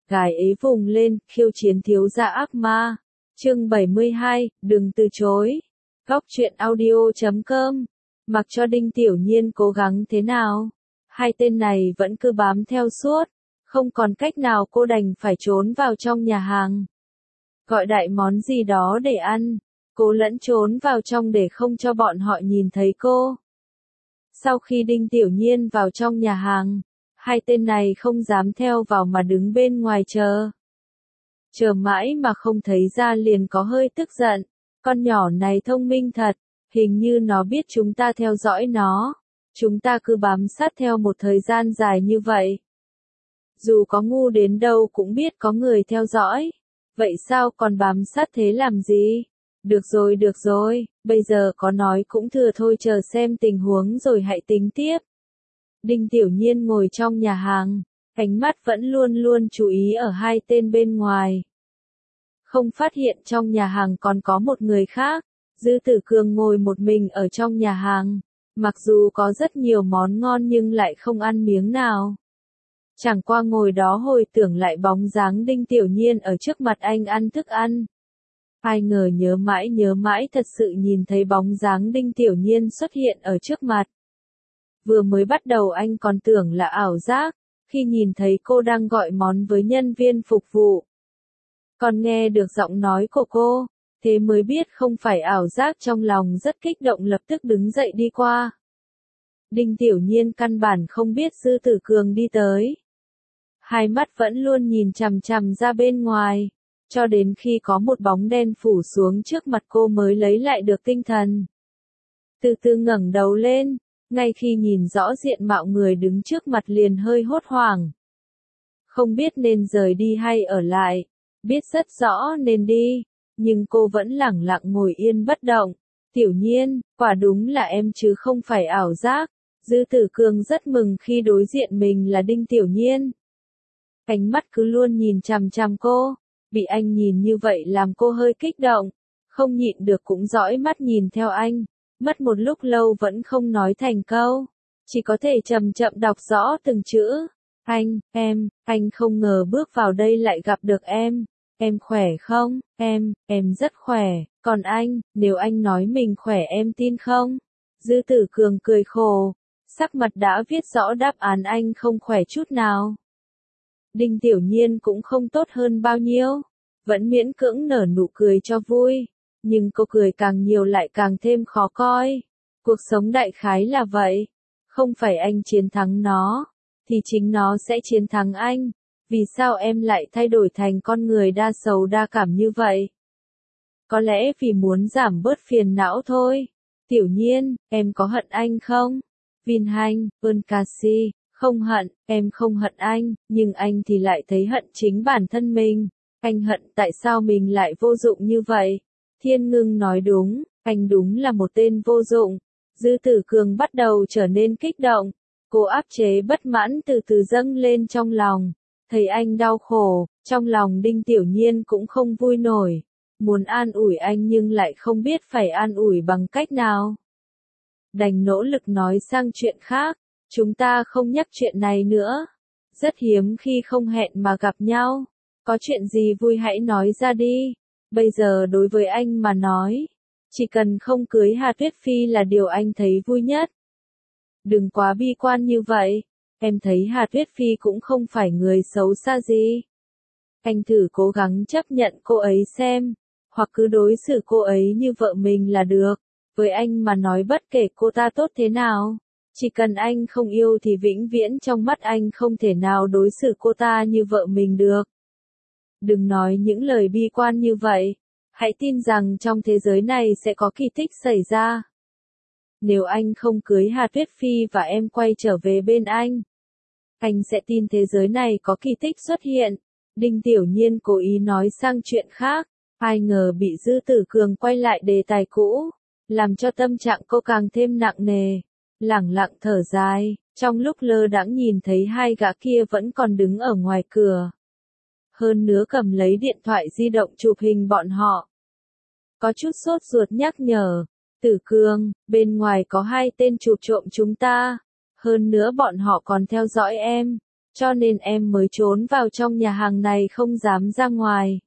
gái ấy vùng lên, khiêu chiến thiếu gia ác ma. Chương 72, đừng từ chối. Góc truyện audio.com. Mặc cho Đinh Tiểu Nhiên cố gắng thế nào, hai tên này vẫn cứ bám theo suốt, không còn cách nào cô đành phải trốn vào trong nhà hàng. Gọi đại món gì đó để ăn, cô lẫn trốn vào trong để không cho bọn họ nhìn thấy cô. Sau khi Đinh Tiểu Nhiên vào trong nhà hàng, hai tên này không dám theo vào mà đứng bên ngoài chờ. Chờ mãi mà không thấy ra liền có hơi tức giận, con nhỏ này thông minh thật, hình như nó biết chúng ta theo dõi nó. Chúng ta cứ bám sát theo một thời gian dài như vậy. Dù có ngu đến đâu cũng biết có người theo dõi. Vậy sao còn bám sát thế làm gì? Được rồi, bây giờ có nói cũng thừa thôi, chờ xem tình huống rồi hãy tính tiếp. Đinh Tiểu Nhiên ngồi trong nhà hàng, ánh mắt vẫn luôn luôn chú ý ở hai tên bên ngoài. Không phát hiện trong nhà hàng còn có một người khác. Dư Tử Cường ngồi một mình ở trong nhà hàng. Mặc dù có rất nhiều món ngon nhưng lại không ăn miếng nào. Chẳng qua ngồi đó hồi tưởng lại bóng dáng Đinh Tiểu Nhiên ở trước mặt anh ăn thức ăn. Ai ngờ nhớ mãi thật sự nhìn thấy bóng dáng Đinh Tiểu Nhiên xuất hiện ở trước mặt. Vừa mới bắt đầu anh còn tưởng là ảo giác, khi nhìn thấy cô đang gọi món với nhân viên phục vụ. Còn nghe được giọng nói của cô, thế mới biết không phải ảo giác, trong lòng rất kích động lập tức đứng dậy đi qua. Đinh Tiểu Nhiên căn bản không biết Dư Tử Cường đi tới. Hai mắt vẫn luôn nhìn chằm chằm ra bên ngoài, cho đến khi có một bóng đen phủ xuống trước mặt cô mới lấy lại được tinh thần. Từ từ ngẩng đầu lên, ngay khi nhìn rõ diện mạo người đứng trước mặt liền hơi hốt hoảng. Không biết nên rời đi hay ở lại, biết rất rõ nên đi, nhưng cô vẫn lẳng lặng ngồi yên bất động. Tiểu Nhiên, quả đúng là em chứ không phải ảo giác. Dư Tử Cường rất mừng khi đối diện mình là Đinh Tiểu Nhiên. Ánh mắt cứ luôn nhìn chằm chằm cô, bị anh nhìn như vậy làm cô hơi kích động, không nhịn được cũng dõi mắt nhìn theo anh, mất một lúc lâu vẫn không nói thành câu, chỉ có thể chậm chậm đọc rõ từng chữ. Anh không ngờ bước vào đây lại gặp được em khỏe không? Em rất khỏe, còn anh, nếu anh nói mình khỏe em tin không? Dư Tử Cường cười khổ, sắc mặt đã viết rõ đáp án, anh không khỏe chút nào. Đinh Tiểu Nhiên cũng không tốt hơn bao nhiêu, vẫn miễn cưỡng nở nụ cười cho vui, nhưng cô cười càng nhiều lại càng thêm khó coi. Cuộc sống đại khái là vậy, không phải anh chiến thắng nó, thì chính nó sẽ chiến thắng anh. Vì sao em lại thay đổi thành con người đa sầu đa cảm như vậy? Có lẽ vì muốn giảm bớt phiền não thôi. Tiểu Nhiên, em có hận anh không? Vin Hanh, Ơn Casi, không hận, em không hận anh, nhưng anh thì lại thấy hận chính bản thân mình. Anh hận tại sao mình lại vô dụng như vậy. Thiên Ngưng nói đúng, anh đúng là một tên vô dụng. Dư Tử Cường bắt đầu trở nên kích động. Cô áp chế bất mãn từ từ dâng lên trong lòng. Thấy anh đau khổ, trong lòng Đinh Tiểu Nhiên cũng không vui nổi. Muốn an ủi anh nhưng lại không biết phải an ủi bằng cách nào. Đành nỗ lực nói sang chuyện khác, chúng ta không nhắc chuyện này nữa. Rất hiếm khi không hẹn mà gặp nhau. Có chuyện gì vui hãy nói ra đi. Bây giờ đối với anh mà nói, chỉ cần không cưới Hà Tuyết Phi là điều anh thấy vui nhất. Đừng quá bi quan như vậy. Em thấy Hà Tuyết Phi cũng không phải người xấu xa gì. Anh thử cố gắng chấp nhận cô ấy xem, hoặc cứ đối xử cô ấy như vợ mình là được. Với anh mà nói bất kể cô ta tốt thế nào, chỉ cần anh không yêu thì vĩnh viễn trong mắt anh không thể nào đối xử cô ta như vợ mình được. Đừng nói những lời bi quan như vậy, hãy tin rằng trong thế giới này sẽ có kỳ tích xảy ra. Nếu anh không cưới Hà Tuyết Phi và em quay trở về bên anh sẽ tin thế giới này có kỳ tích xuất hiện. Đinh Tiểu Nhiên cố ý nói sang chuyện khác, ai ngờ bị Dư Tử Cường quay lại đề tài cũ, làm cho tâm trạng cô càng thêm nặng nề. Lẳng lặng thở dài, trong lúc lơ đãng nhìn thấy hai gã kia vẫn còn đứng ở ngoài cửa. Hơn nữa cầm lấy điện thoại di động chụp hình bọn họ. Có chút sốt ruột nhắc nhở, Tử Cường, bên ngoài có hai tên chụp trộm chúng ta. Hơn nữa bọn họ còn theo dõi em, cho nên em mới trốn vào trong nhà hàng này không dám ra ngoài.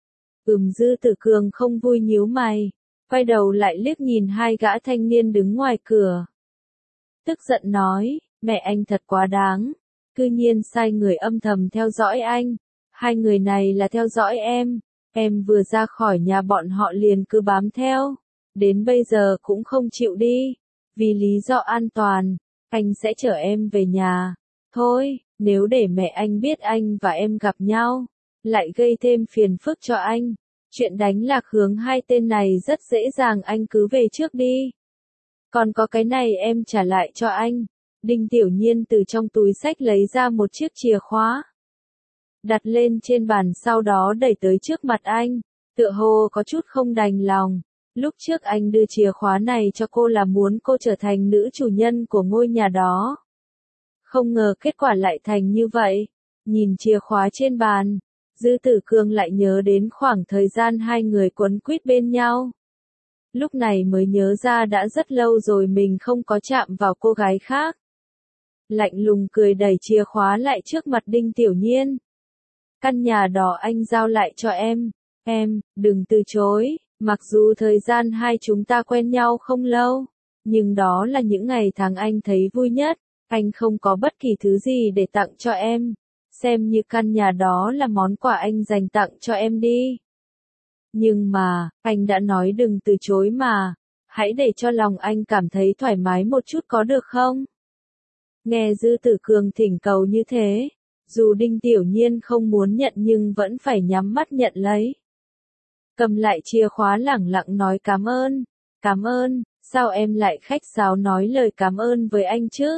Dư Tử Cường không vui nhíu mày, quay đầu lại liếc nhìn hai gã thanh niên đứng ngoài cửa. Tức giận nói, mẹ anh thật quá đáng, cư nhiên sai người âm thầm theo dõi anh, hai người này là theo dõi em vừa ra khỏi nhà bọn họ liền cứ bám theo, đến bây giờ cũng không chịu đi, vì lý do an toàn, anh sẽ chở em về nhà, thôi, nếu để mẹ anh biết anh và em gặp nhau, lại gây thêm phiền phức cho anh. Chuyện đánh lạc hướng hai tên này rất dễ dàng, anh cứ về trước đi. Còn có cái này em trả lại cho anh. Đinh Tiểu Nhiên từ trong túi xách lấy ra một chiếc chìa khóa. Đặt lên trên bàn sau đó đẩy tới trước mặt anh. Tựa hồ có chút không đành lòng. Lúc trước anh đưa chìa khóa này cho cô là muốn cô trở thành nữ chủ nhân của ngôi nhà đó. Không ngờ kết quả lại thành như vậy. Nhìn chìa khóa trên bàn. Dư Tử Cường lại nhớ đến khoảng thời gian hai người quấn quýt bên nhau. Lúc này mới nhớ ra đã rất lâu rồi mình không có chạm vào cô gái khác. Lạnh lùng cười đẩy chìa khóa lại trước mặt Đinh Tiểu Nhiên. Căn nhà đó anh giao lại cho em, đừng từ chối, mặc dù thời gian hai chúng ta quen nhau không lâu, nhưng đó là những ngày tháng anh thấy vui nhất, anh không có bất kỳ thứ gì để tặng cho em. Xem như căn nhà đó là món quà anh dành tặng cho em đi. Nhưng mà, anh đã nói đừng từ chối mà, hãy để cho lòng anh cảm thấy thoải mái một chút có được không? Nghe Dư Tử Cường thỉnh cầu như thế, dù Đinh Tiểu Nhiên không muốn nhận nhưng vẫn phải nhắm mắt nhận lấy. Cầm lại chìa khóa lẳng lặng nói cảm ơn, sao em lại khách sáo nói lời cảm ơn với anh chứ?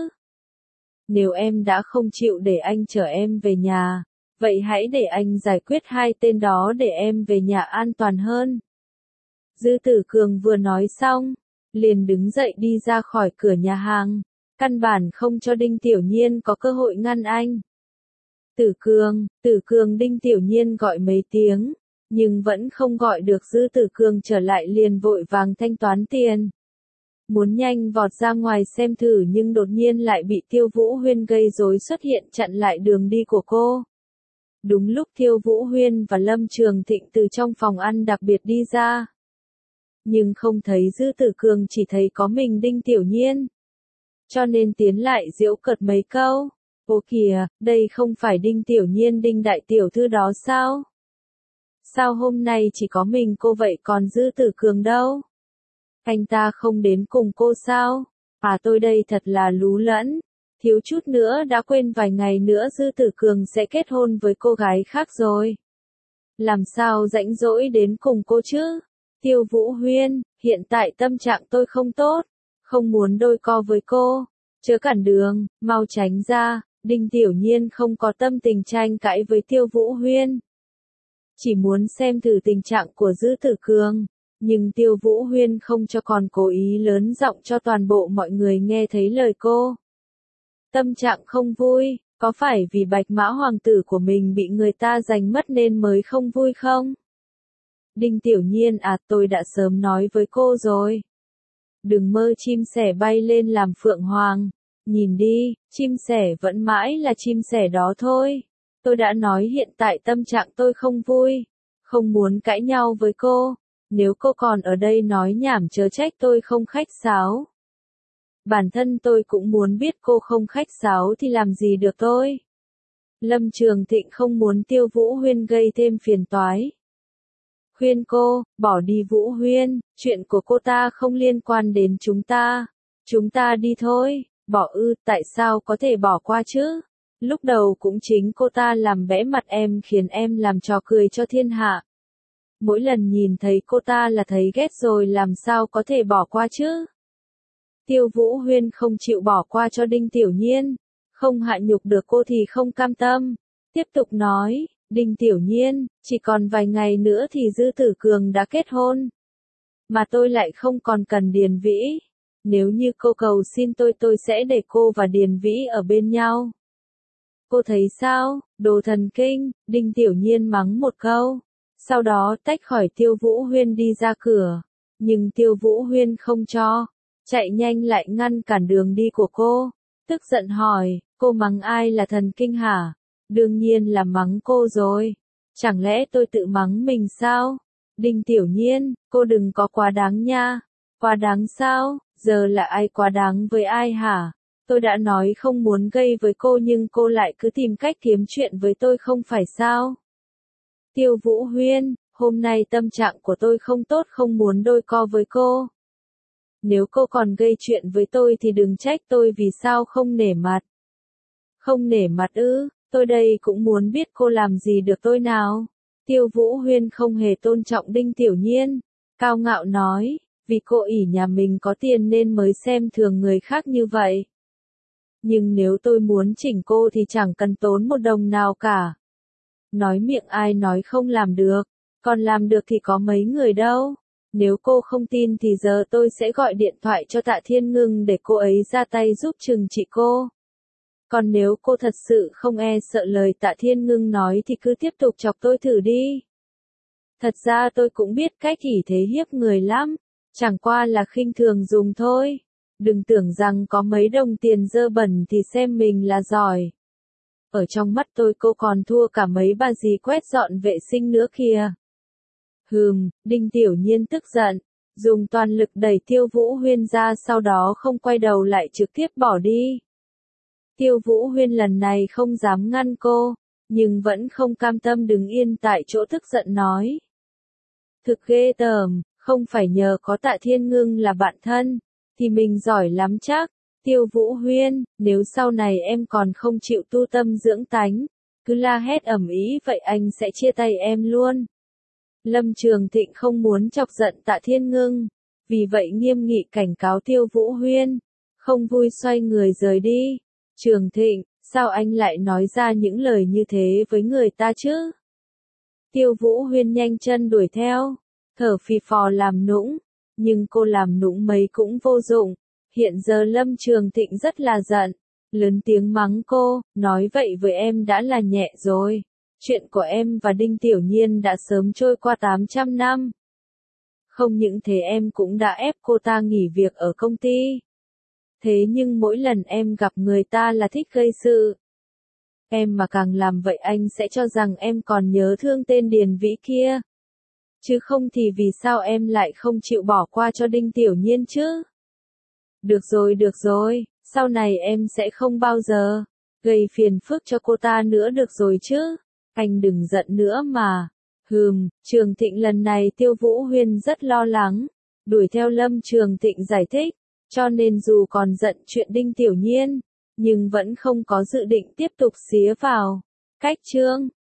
Nếu em đã không chịu để anh chở em về nhà, vậy hãy để anh giải quyết hai tên đó để em về nhà an toàn hơn. Dư Tử Cường vừa nói xong, liền đứng dậy đi ra khỏi cửa nhà hàng, căn bản không cho Đinh Tiểu Nhiên có cơ hội ngăn anh. Tử Cường Đinh Tiểu Nhiên gọi mấy tiếng, nhưng vẫn không gọi được Dư Tử Cường trở lại liền vội vàng thanh toán tiền. Muốn nhanh vọt ra ngoài xem thử nhưng đột nhiên lại bị Tiêu Vũ Huyên gây rối xuất hiện chặn lại đường đi của cô. Đúng lúc Tiêu Vũ Huyên và Lâm Trường Thịnh từ trong phòng ăn đặc biệt đi ra. Nhưng không thấy Dư Tử Cường, chỉ thấy có mình Đinh Tiểu Nhiên. Cho nên tiến lại giễu cợt mấy câu. Ô kìa, đây không phải Đinh Tiểu Nhiên Đinh đại tiểu thư đó sao? Sao hôm nay chỉ có mình cô vậy còn Dư Tử Cường đâu? Anh ta không đến cùng cô sao? À tôi đây thật là lú lẫn. Thiếu chút nữa đã quên vài ngày nữa Dư Tử Cường sẽ kết hôn với cô gái khác rồi. Làm sao rảnh rỗi đến cùng cô chứ? Tiêu Vũ Huyên, hiện tại tâm trạng tôi không tốt. Không muốn đôi co với cô. Chớ cản đường, mau tránh ra. Đinh Tiểu Nhiên không có tâm tình tranh cãi với Tiêu Vũ Huyên. Chỉ muốn xem thử tình trạng của Dư Tử Cường. Nhưng Tiêu Vũ Huyên không cho, còn cố ý lớn giọng cho toàn bộ mọi người nghe thấy lời cô. Tâm trạng không vui, có phải vì Bạch Mã hoàng tử của mình bị người ta giành mất nên mới không vui không? Đinh Tiểu Nhiên tôi đã sớm nói với cô rồi. Đừng mơ chim sẻ bay lên làm phượng hoàng. Nhìn đi, chim sẻ vẫn mãi là chim sẻ đó thôi. Tôi đã nói hiện tại tâm trạng tôi không vui. Không muốn cãi nhau với cô. Nếu cô còn ở đây nói nhảm chớ trách tôi không khách sáo. Bản thân tôi cũng muốn biết cô không khách sáo thì làm gì được tôi. Lâm Trường Thịnh không muốn Tiêu Vũ Huyên gây thêm phiền toái. Khuyên cô, bỏ đi Vũ Huyên, chuyện của cô ta không liên quan đến chúng ta. Chúng ta đi thôi, bỏ tại sao có thể bỏ qua chứ? Lúc đầu cũng chính cô ta làm bẽ mặt em khiến em làm trò cười cho thiên hạ. Mỗi lần nhìn thấy cô ta là thấy ghét rồi, làm sao có thể bỏ qua chứ? Tiêu Vũ Huyên không chịu bỏ qua cho Đinh Tiểu Nhiên, không hạ nhục được cô thì không cam tâm. Tiếp tục nói, Đinh Tiểu Nhiên, chỉ còn vài ngày nữa thì Dư Tử Cường đã kết hôn. Mà tôi lại không còn cần Điền Vĩ. Nếu như cô cầu xin tôi sẽ để cô và Điền Vĩ ở bên nhau. Cô thấy sao, đồ thần kinh, Đinh Tiểu Nhiên mắng một câu. Sau đó tách khỏi Tiêu Vũ Huyên đi ra cửa. Nhưng Tiêu Vũ Huyên không cho. Chạy nhanh lại ngăn cản đường đi của cô. Tức giận hỏi, Cô mắng ai là thần kinh hả? Đương nhiên là mắng cô rồi. Chẳng lẽ tôi tự mắng mình sao? Đinh Tiểu Nhiên, cô đừng có quá đáng nha. Quá đáng sao? Giờ là ai quá đáng với ai hả? Tôi đã nói không muốn gây với cô nhưng cô lại cứ tìm cách kiếm chuyện với tôi không phải sao? Tiêu Vũ Huyên, hôm nay tâm trạng của tôi không tốt, không muốn đôi co với cô. Nếu cô còn gây chuyện với tôi thì đừng trách tôi vì sao không nể mặt. Không nể mặt ư? Tôi đây cũng muốn biết cô làm gì được tôi nào. Tiêu Vũ Huyên không hề tôn trọng Đinh Tiểu Nhiên. Cao ngạo nói, vì cô ỷ nhà mình có tiền nên mới xem thường người khác như vậy. Nhưng nếu tôi muốn chỉnh cô thì chẳng cần tốn một đồng nào cả. Nói miệng ai nói không làm được, còn làm được thì có mấy người đâu. Nếu cô không tin thì giờ tôi sẽ gọi điện thoại cho Tạ Thiên Ngưng để cô ấy ra tay giúp trừng trị cô. Còn nếu cô thật sự không e sợ lời Tạ Thiên Ngưng nói thì cứ tiếp tục chọc tôi thử đi. Thật ra tôi cũng biết cách ỷ thế hiếp người lắm, chẳng qua là khinh thường dùng thôi. Đừng tưởng rằng có mấy đồng tiền dơ bẩn thì xem mình là giỏi. Ở trong mắt tôi cô còn thua cả mấy bà dì quét dọn vệ sinh nữa kìa. Đinh Tiểu Nhiên tức giận, dùng toàn lực đẩy Tiêu Vũ Huyên ra, sau đó không quay đầu lại trực tiếp bỏ đi. Tiêu Vũ Huyên lần này không dám ngăn cô, nhưng vẫn không cam tâm đứng yên tại chỗ tức giận nói. Thực ghê tởm, không phải nhờ có Tạ Thiên Ngưng là bạn thân, thì mình giỏi lắm chắc. Tiêu Vũ Huyên, nếu sau này em còn không chịu tu tâm dưỡng tánh, cứ la hét ầm ĩ vậy anh sẽ chia tay em luôn. Lâm Trường Thịnh không muốn chọc giận Tạ Thiên Ngưng, vì vậy nghiêm nghị cảnh cáo Tiêu Vũ Huyên, không vui xoay người rời đi. Trường Thịnh, sao anh lại nói ra những lời như thế với người ta chứ? Tiêu Vũ Huyên nhanh chân đuổi theo, thở phì phò làm nũng, nhưng cô làm nũng mấy cũng vô dụng. Hiện giờ Lâm Trường Thịnh rất là giận, lớn tiếng mắng cô, nói vậy với em đã là nhẹ rồi. Chuyện của em và Đinh Tiểu Nhiên đã sớm trôi qua 800 năm. Không những thế em cũng đã ép cô ta nghỉ việc ở công ty. Thế nhưng mỗi lần em gặp người ta là thích gây sự. Em mà càng làm vậy anh sẽ cho rằng em còn nhớ thương tên Điền Vĩ kia. Chứ không thì vì sao em lại không chịu bỏ qua cho Đinh Tiểu Nhiên chứ? Được rồi, sau này em sẽ không bao giờ gây phiền phức cho cô ta nữa được rồi chứ. Anh đừng giận nữa mà. Trường Thịnh lần này Tiêu Vũ Huyên rất lo lắng, đuổi theo Lâm Trường Thịnh giải thích, cho nên dù còn giận chuyện Đinh Tiểu Nhiên, nhưng vẫn không có dự định tiếp tục xía vào. Cách chương